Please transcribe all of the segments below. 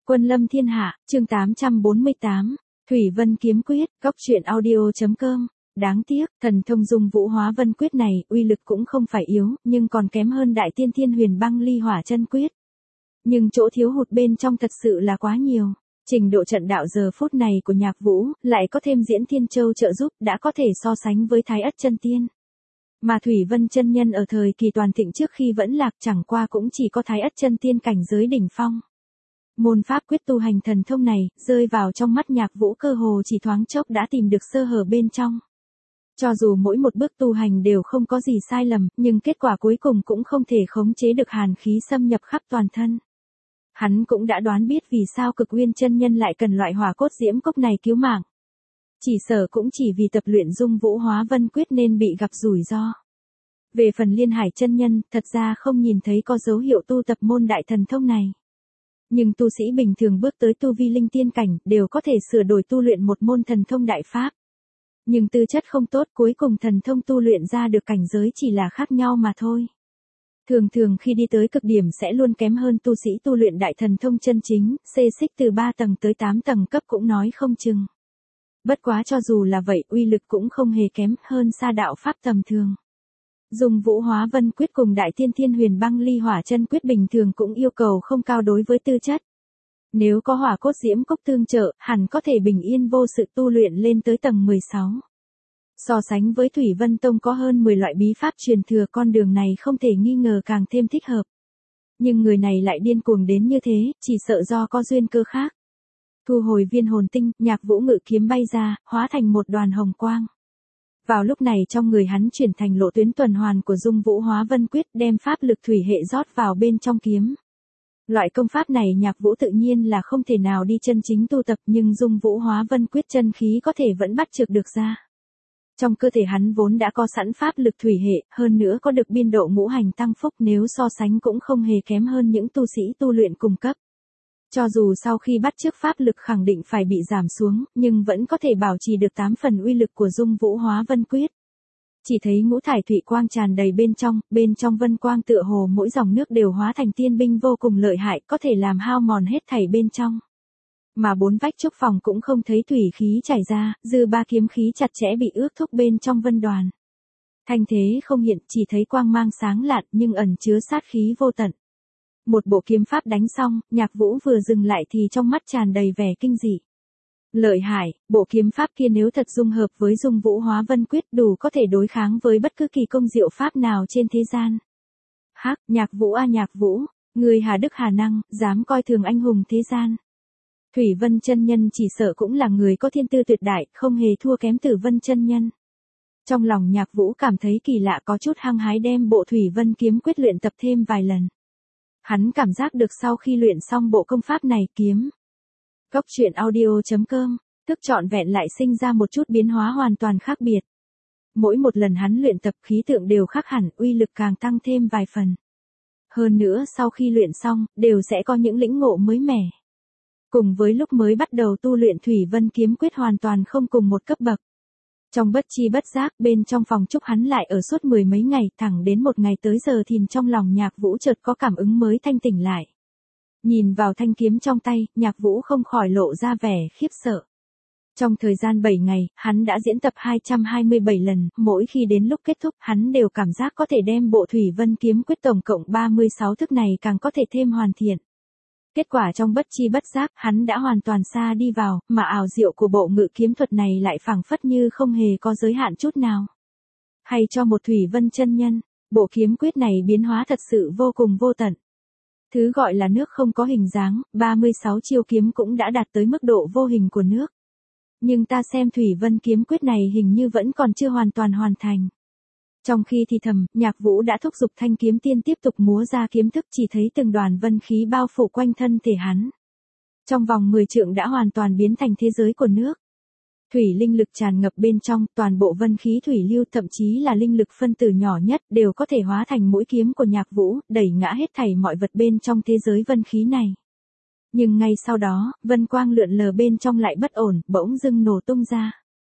Quân lâm thiên hạ, chương 848, Thủy Vân kiếm quyết, góc truyện audio.com. Đáng tiếc, thần thông dung vũ hóa vân quyết này, uy lực cũng không phải yếu, nhưng còn kém hơn đại tiên thiên huyền băng ly hỏa chân quyết. Nhưng chỗ thiếu hụt bên trong thật sự là quá nhiều. Trình độ trận đạo giờ phút này của Nhạc Vũ, lại có thêm Diễn Thiên Châu trợ giúp, đã có thể so sánh với Thái Ất chân tiên. Mà Thủy Vân chân nhân ở thời kỳ toàn thịnh trước khi vẫn lạc chẳng qua cũng chỉ có Thái Ất chân tiên cảnh giới đỉnh phong. Môn pháp quyết tu hành thần thông này, rơi vào trong mắt Nhạc Vũ cơ hồ chỉ thoáng chốc đã tìm được sơ hở bên trong. Cho dù mỗi một bước tu hành đều không có gì sai lầm, nhưng kết quả cuối cùng cũng không thể khống chế được hàn khí xâm nhập khắp toàn thân. Hắn cũng đã đoán biết vì sao Cực Uyên chân nhân lại cần loại hỏa cốt diễm cốc này cứu mạng. Chỉ sở cũng chỉ vì tập luyện dung vũ hóa vân quyết nên bị gặp rủi ro. Về phần Liên Hải chân nhân, thật ra không nhìn thấy có dấu hiệu tu tập môn đại thần thông này. Nhưng tu sĩ bình thường bước tới tu vi linh tiên cảnh đều có thể sửa đổi tu luyện một môn thần thông đại pháp. Nhưng tư chất không tốt, cuối cùng thần thông tu luyện ra được cảnh giới chỉ là khác nhau mà thôi. Thường thường khi đi tới cực điểm sẽ luôn kém hơn tu sĩ tu luyện đại thần thông chân chính, xê xích từ 3 tầng tới 8 tầng cấp cũng nói không chừng. Bất quá cho dù là vậy, uy lực cũng không hề kém hơn xa đạo pháp tầm thường. Dùng vũ hóa vân quyết cùng đại tiên thiên huyền băng ly hỏa chân quyết bình thường cũng yêu cầu không cao đối với tư chất. Nếu có hỏa cốt diễm cốc tương trợ, hẳn có thể bình yên vô sự tu luyện lên tới tầng 16. So sánh với Thủy Vân Tông có hơn 10 loại bí pháp truyền thừa, con đường này không thể nghi ngờ càng thêm thích hợp. Nhưng người này lại điên cuồng đến như thế, chỉ sợ do có duyên cơ khác. Thu hồi viên hồn tinh, Nhạc Vũ ngự kiếm bay ra, hóa thành một đoàn hồng quang. Vào lúc này trong người hắn chuyển thành lộ tuyến tuần hoàn của dung vũ hóa vân quyết, đem pháp lực thủy hệ rót vào bên trong kiếm. Loại công pháp này Nhạc Vũ tự nhiên là không thể nào đi chân chính tu tập, nhưng dung vũ hóa vân quyết chân khí có thể vẫn bắt chước được ra. Trong cơ thể hắn vốn đã có sẵn pháp lực thủy hệ, hơn nữa có được biên độ ngũ hành tăng phúc, nếu so sánh cũng không hề kém hơn những tu sĩ tu luyện cùng cấp. Cho dù sau khi bắt chước pháp lực khẳng định phải bị giảm xuống, nhưng vẫn có thể bảo trì được 8 phần uy lực của dung vũ hóa vân quyết. Chỉ thấy ngũ thải thủy quang tràn đầy bên trong vân quang tựa hồ mỗi dòng nước đều hóa thành tiên binh vô cùng lợi hại, có thể làm hao mòn hết thảy bên trong. Mà 4 vách trúc phòng cũng không thấy thủy khí chảy ra, dư ba kiếm khí chặt chẽ bị ước thúc bên trong vân đoàn. Thanh thế không hiện, chỉ thấy quang mang sáng lạn nhưng ẩn chứa sát khí vô tận. Một bộ kiếm pháp đánh xong, Nhạc Vũ vừa dừng lại thì trong mắt tràn đầy vẻ kinh dị. Lợi hại, bộ kiếm pháp kia nếu thật dung hợp với dung vũ hóa vân quyết đủ có thể đối kháng với bất cứ kỳ công diệu pháp nào trên thế gian. Hắc, Nhạc Vũ a Nhạc Vũ, người hà đức hà năng, dám coi thường anh hùng thế gian. Thủy Vân chân nhân chỉ sợ cũng là người có thiên tư tuyệt đại, không hề thua kém Tử Vân chân nhân. Trong lòng Nhạc Vũ cảm thấy kỳ lạ, có chút hăng hái đem bộ Thủy Vân kiếm quyết luyện tập thêm vài lần. Hắn cảm giác được sau khi luyện xong bộ công pháp này kiếm. Góc truyện audio.com, tức trọn vẹn lại sinh ra một chút biến hóa hoàn toàn khác biệt. Mỗi một lần hắn luyện tập khí tượng đều khác hẳn, uy lực càng tăng thêm vài phần. Hơn nữa sau khi luyện xong, đều sẽ có những lĩnh ngộ mới mẻ. Cùng với lúc mới bắt đầu tu luyện Thủy Vân kiếm quyết hoàn toàn không cùng một cấp bậc. Trong bất chi bất giác, bên trong phòng trúc hắn lại ở suốt 10 mấy ngày, thẳng đến một ngày tới giờ thìn trong lòng Nhạc Vũ chợt có cảm ứng mới thanh tỉnh lại. Nhìn vào thanh kiếm trong tay, Nhạc Vũ không khỏi lộ ra vẻ khiếp sợ. Trong thời gian 7 ngày, hắn đã diễn tập 227 lần, mỗi khi đến lúc kết thúc, hắn đều cảm giác có thể đem bộ Thủy Vân kiếm quyết tổng cộng 36 thức này càng có thể thêm hoàn thiện. Kết quả trong bất chi bất giác, hắn đã hoàn toàn xa đi vào, mà ảo diệu của bộ ngự kiếm thuật này lại phảng phất như không hề có giới hạn chút nào. Hay cho một Thủy Vân chân nhân, bộ kiếm quyết này biến hóa thật sự vô cùng vô tận. Thứ gọi là nước không có hình dáng, 36 chiêu kiếm cũng đã đạt tới mức độ vô hình của nước. Nhưng ta xem Thủy Vân kiếm quyết này hình như vẫn còn chưa hoàn toàn hoàn thành. Trong khi thì thầm, Nhạc Vũ đã thúc giục thanh kiếm tiên tiếp tục múa ra kiếm thức, chỉ thấy từng đoàn vân khí bao phủ quanh thân thể hắn. Trong vòng 10 trượng đã hoàn toàn biến thành thế giới của nước. Thủy linh lực tràn ngập bên trong, toàn bộ vân khí thủy lưu thậm chí là linh lực phân tử nhỏ nhất đều có thể hóa thành mũi kiếm của Nhạc Vũ, đẩy ngã hết thảy mọi vật bên trong thế giới vân khí này. Nhưng ngay sau đó, vân quang lượn lờ bên trong lại bất ổn, bỗng dưng nổ tung ra.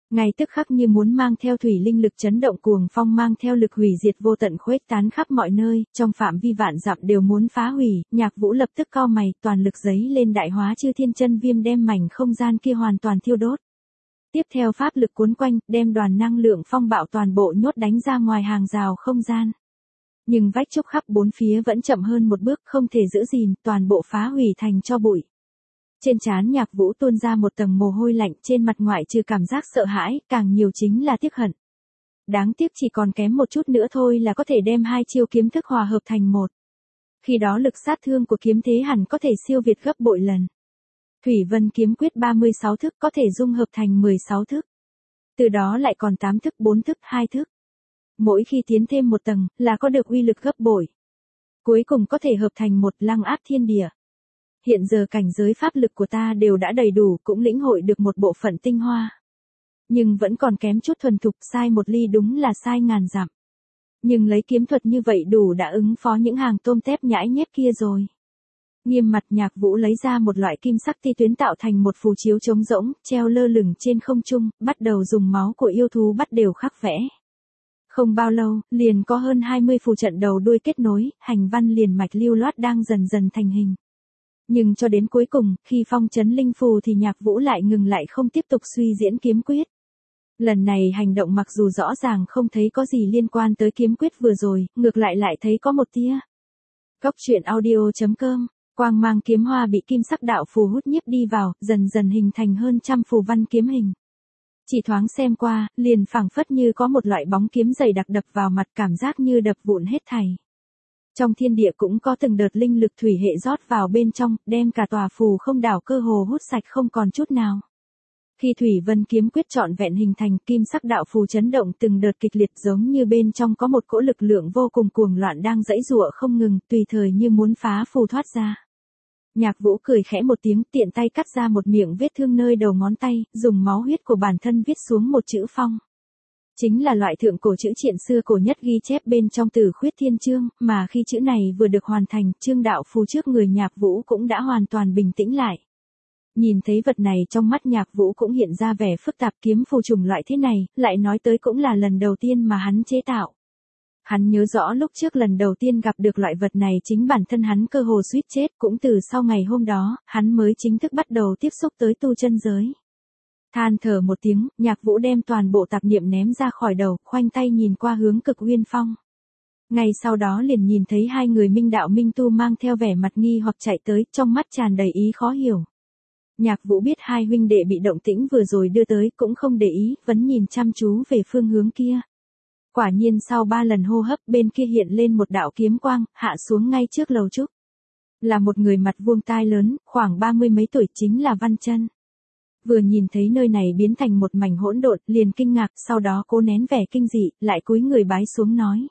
Ngay tức khắc như muốn mang theo thủy linh lực chấn động cuồng phong mang theo lực hủy diệt vô tận khuếch tán khắp mọi nơi, trong phạm vi vạn dặm đều muốn phá hủy, Nhạc Vũ lập tức cau mày, toàn lực giấy lên đại hóa chư thiên chân viêm đem mảnh không gian kia hoàn toàn thiêu đốt. Tiếp theo pháp lực cuốn quanh, đem đoàn năng lượng phong bạo toàn bộ nhốt đánh ra ngoài hàng rào không gian. Nhưng vách trúc khắp bốn phía vẫn chậm hơn một bước, không thể giữ gìn, toàn bộ phá hủy thành tro bụi. Trên trán Nhạc Vũ tuôn ra một tầng mồ hôi lạnh, trên mặt ngoại trừ cảm giác sợ hãi, càng nhiều chính là tiếc hận. Đáng tiếc chỉ còn kém một chút nữa thôi là có thể đem hai chiêu kiếm thức hòa hợp thành một. Khi đó lực sát thương của kiếm thế hẳn có thể siêu việt gấp bội lần. Thủy Vân kiếm quyết 36 thức có thể dung hợp thành 16 thức. Từ đó lại còn 8 thức, 4 thức, 2 thức. Mỗi khi tiến thêm một tầng là có được uy lực gấp bội. Cuối cùng có thể hợp thành một lăng áp thiên địa. Hiện giờ cảnh giới pháp lực của ta đều đã đầy đủ, cũng lĩnh hội được một bộ phận tinh hoa. Nhưng vẫn còn kém chút thuần thục, sai một ly đúng là sai ngàn dặm. Nhưng lấy kiếm thuật như vậy đủ đã ứng phó những hàng tôm tép nhãi nhép kia rồi. Nghiêm mặt Nhạc Vũ lấy ra một loại kim sắc ti tuyến tạo thành một phù chiếu trống rỗng, treo lơ lửng trên không trung, bắt đầu dùng máu của yêu thú bắt đều khắc vẽ. Không bao lâu, liền có hơn 20 phù trận đầu đuôi kết nối, hành văn liền mạch lưu loát đang dần dần thành hình. Nhưng cho đến cuối cùng, khi phong trấn linh phù thì Nhạc Vũ lại ngừng lại không tiếp tục suy diễn kiếm quyết. Lần này hành động mặc dù rõ ràng không thấy có gì liên quan tới kiếm quyết vừa rồi, ngược lại thấy có một tia. Cốc truyện audio.com, quang mang kiếm hoa bị kim sắc đạo phù hút nhiếp đi vào, dần dần hình thành hơn trăm phù văn kiếm hình. Chỉ thoáng xem qua, liền phảng phất như có một loại bóng kiếm dày đặc đập vào mặt, cảm giác như đập vụn hết thảy. Trong thiên địa cũng có từng đợt linh lực thủy hệ rót vào bên trong, đem cả tòa phù không đảo cơ hồ hút sạch không còn chút nào. Khi Thủy Vân kiếm quyết trọn vẹn hình thành, kim sắc đạo phù chấn động từng đợt kịch liệt, giống như bên trong có một cỗ lực lượng vô cùng cuồng loạn đang giãy giụa không ngừng, tùy thời như muốn phá phù thoát ra. Nhạc Vũ cười khẽ một tiếng, tiện tay cắt ra một miệng vết thương nơi đầu ngón tay, dùng máu huyết của bản thân viết xuống một chữ phong. Chính là loại thượng cổ chữ triện xưa cổ nhất ghi chép bên trong Tử Khuyết Thiên Chương, mà khi chữ này vừa được hoàn thành, chương đạo phù trước người Nhạc Vũ cũng đã hoàn toàn bình tĩnh lại. Nhìn thấy vật này trong mắt Nhạc Vũ cũng hiện ra vẻ phức tạp, kiếm phù trùng loại thế này, lại nói tới cũng là lần đầu tiên mà hắn chế tạo. Hắn nhớ rõ lúc trước lần đầu tiên gặp được loại vật này chính bản thân hắn cơ hồ suýt chết, cũng từ sau ngày hôm đó, hắn mới chính thức bắt đầu tiếp xúc tới tu chân giới. Than thở một tiếng, Nhạc Vũ đem toàn bộ tạp niệm ném ra khỏi đầu, khoanh tay nhìn qua hướng Cực Uyên Phong. Ngay sau đó liền nhìn thấy hai người minh đạo minh tu mang theo vẻ mặt nghi hoặc chạy tới, trong mắt tràn đầy ý khó hiểu. Nhạc Vũ biết hai huynh đệ bị động tĩnh vừa rồi đưa tới, cũng không để ý, vẫn nhìn chăm chú về phương hướng kia. Quả nhiên sau 3 lần hô hấp, bên kia hiện lên một đạo kiếm quang, hạ xuống ngay trước lầu trúc. Là một người mặt vuông tai lớn, khoảng 30 mấy tuổi, chính là Văn Chân. Vừa nhìn thấy nơi này biến thành một mảnh hỗn độn, liền kinh ngạc, sau đó cố nén vẻ kinh dị, lại cúi người bái xuống nói: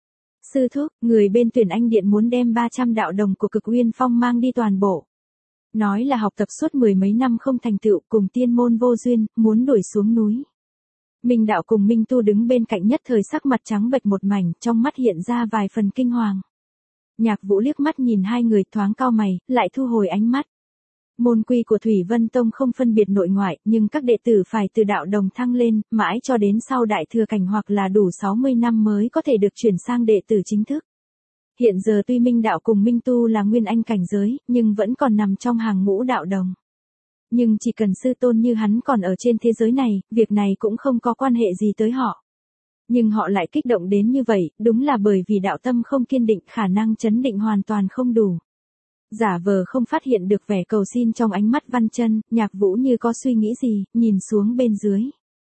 "Sư thúc, người bên Tuyển Anh Điện muốn đem 300 đạo đồng của Cực Uyên Phong mang đi toàn bộ. Nói là học tập suốt 10 mấy năm không thành tựu, cùng tiên môn vô duyên, muốn đuổi xuống núi." Minh đạo cùng Minh tu đứng bên cạnh nhất thời sắc mặt trắng bệch một mảnh, trong mắt hiện ra vài phần kinh hoàng. Nhạc Vũ liếc mắt nhìn hai người, thoáng cau mày, lại thu hồi ánh mắt. Môn quy của Thủy Vân Tông không phân biệt nội ngoại, nhưng các đệ tử phải từ đạo đồng thăng lên, mãi cho đến sau đại thừa cảnh hoặc là đủ 60 năm mới có thể được chuyển sang đệ tử chính thức. Hiện giờ tuy Minh đạo cùng Minh tu là nguyên anh cảnh giới, nhưng vẫn còn nằm trong hàng ngũ đạo đồng. Nhưng chỉ cần sư tôn như hắn còn ở trên thế giới này, việc này cũng không có quan hệ gì tới họ. Nhưng họ lại kích động đến như vậy, đúng là bởi vì đạo tâm không kiên định, khả năng chấn định hoàn toàn không đủ. Giả vờ không phát hiện được vẻ cầu xin trong ánh mắt Văn Chân, Nhạc Vũ như có suy nghĩ gì, nhìn xuống bên dưới.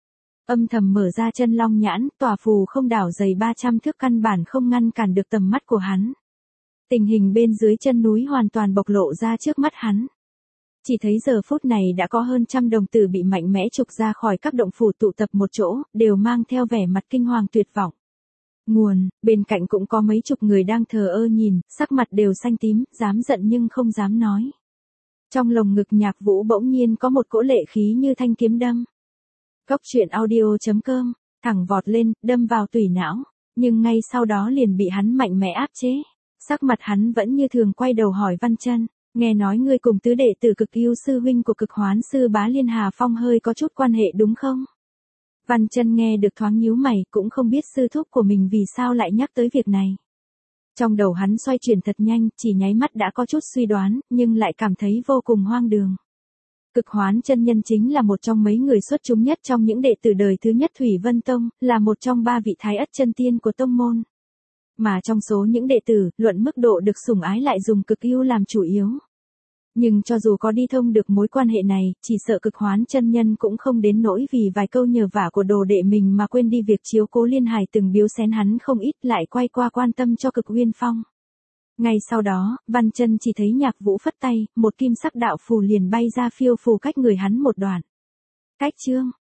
Âm thầm mở ra chân long nhãn, tòa phù không đảo dày 300 thước căn bản không ngăn cản được tầm mắt của hắn. Tình hình bên dưới chân núi hoàn toàn bộc lộ ra trước mắt hắn. Chỉ thấy giờ phút này đã có hơn trăm đồng tử bị mạnh mẽ trục ra khỏi các động phủ tụ tập một chỗ, đều mang theo vẻ mặt kinh hoàng tuyệt vọng. Nguồn, bên cạnh cũng có mấy chục người đang thờ ơ nhìn, sắc mặt đều xanh tím, dám giận nhưng không dám nói. Trong lồng ngực Nhạc Vũ bỗng nhiên có một cỗ lệ khí như thanh kiếm đâm. Cốc truyện audio.com, thẳng vọt lên, đâm vào tủy não, nhưng ngay sau đó liền bị hắn mạnh mẽ áp chế. Sắc mặt hắn vẫn như thường, quay đầu hỏi Văn Chân: "Nghe nói ngươi cùng tứ đệ tử Cực Yêu sư huynh của Cực Hoán sư Bá Liên Hà Phong hơi có chút quan hệ đúng không?" Văn Chân nghe được thoáng nhíu mày, cũng không biết sư thúc của mình vì sao lại nhắc tới việc này. Trong đầu hắn xoay chuyển thật nhanh, chỉ nháy mắt đã có chút suy đoán, nhưng lại cảm thấy vô cùng hoang đường. Cực Hoán chân nhân chính là một trong mấy người xuất chúng nhất trong những đệ tử đời thứ nhất Thủy Vân Tông, là một trong 3 vị thái ất chân tiên của tông môn. Mà trong số những đệ tử, luận mức độ được sủng ái lại dùng Cực Ưu làm chủ yếu. Nhưng cho dù có đi thông được mối quan hệ này, chỉ sợ Cực Hoán chân nhân cũng không đến nỗi vì vài câu nhờ vả của đồ đệ mình mà quên đi việc chiếu cố Liên Hải từng biếu xén hắn không ít, lại quay qua quan tâm cho Cực Uyên Phong. Ngay sau đó, Văn Chân chỉ thấy Nhạc Vũ phất tay, một kim sắc đạo phù liền bay ra phiêu phù cách người hắn một đoạn. Cách chương